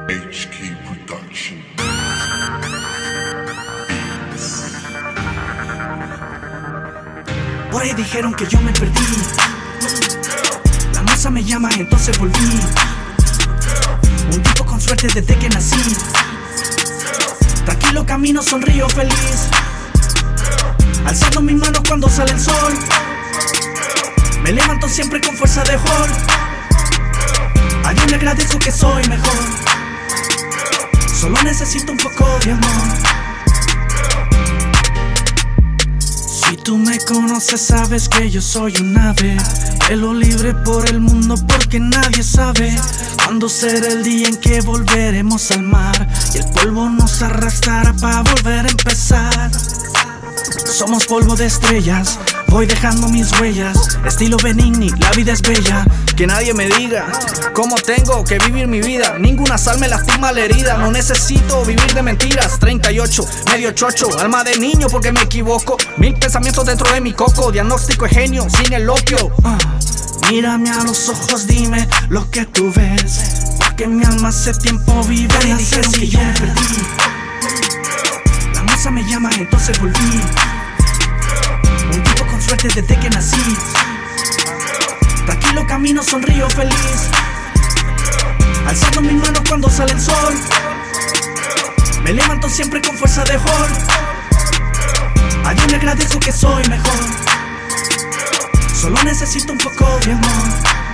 HK Production. Por ahí dijeron que yo me perdí. La musa me llama, entonces volví. Un tipo con suerte desde que nací. Tranquilo camino, sonrío feliz, alzando mis manos cuando sale el sol. Me levanto siempre con fuerza de Hulk. A Dios le agradezco que soy mejor. Solo necesito un poco de amor. Si tú me conoces sabes que yo soy un ave, vuelo libre por el mundo porque nadie sabe cuándo será el día en que volveremos al mar y el polvo nos arrastrará para volver a empezar. Somos polvo de estrellas, voy dejando mis huellas, estilo Benigni, la vida es bella. Que nadie me diga cómo tengo que vivir mi vida, ninguna sal me lastima la herida. No necesito vivir de mentiras, 38, medio chocho, alma de niño porque me equivoco. 1000 pensamientos dentro de mi coco, diagnóstico de genio sin el opio. Mírame a los ojos, dime lo que tú ves, porque mi alma hace tiempo vive en la dijeron que yo me perdí. La musa me llama, entonces volví. Un tipo con suerte desde que nací. Tranquilo camino, sonrío feliz, alzando mis manos cuando sale el sol. Me levanto siempre con fuerza de Hulk. A Dios le agradezco que soy mejor. Solo necesito un poco de amor.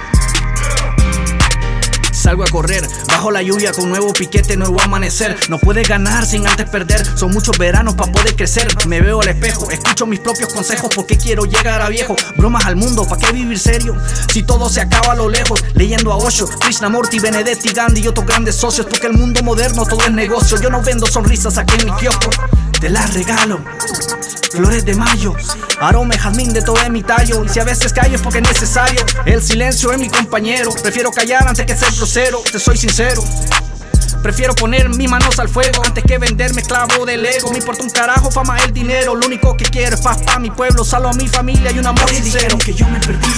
Salgo a correr bajo la lluvia con nuevo piquete, nuevo amanecer. No puedes ganar sin antes perder, son muchos veranos para poder crecer. Me veo al espejo, escucho mis propios consejos porque quiero llegar a viejo. Bromas al mundo, ¿pa' qué vivir serio? Si todo se acaba a lo lejos. Leyendo a Osho, Krishnamurti, Benedetti, Gandhi y otros grandes socios, porque el mundo moderno todo es negocio. Yo no vendo sonrisas aquí en mi kiosco, te las regalo. Flores de mayo, aroma y jazmín de todo es mi tallo. Y si a veces callo es porque es necesario. El silencio es mi compañero. Prefiero callar antes que ser grosero, te soy sincero. Prefiero poner mis manos al fuego antes que venderme esclavo del ego. Me importa un carajo, fama, el dinero. Lo único que quiero es paz pa' mi pueblo, salvo a mi familia y un amor sincero. Dijeron que yo me perdí.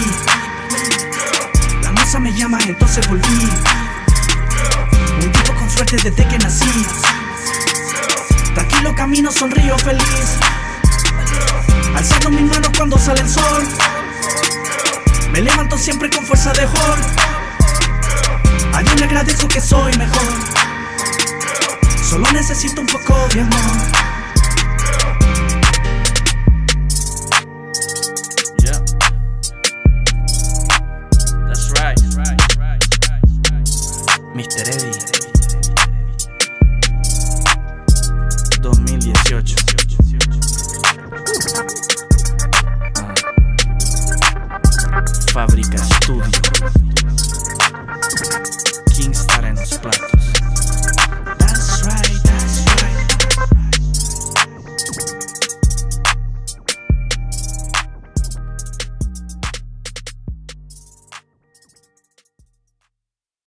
La musa me llama, entonces volví. Un tipo con suerte desde que nací. Tranquilo camino, sonrío feliz, alzando mis manos cuando sale el sol. Me levanto siempre con fuerza de Hulk. A Dios le agradezco que soy mejor. Solo necesito un poco de amor. Yeah, that's right. Mr. Eddie.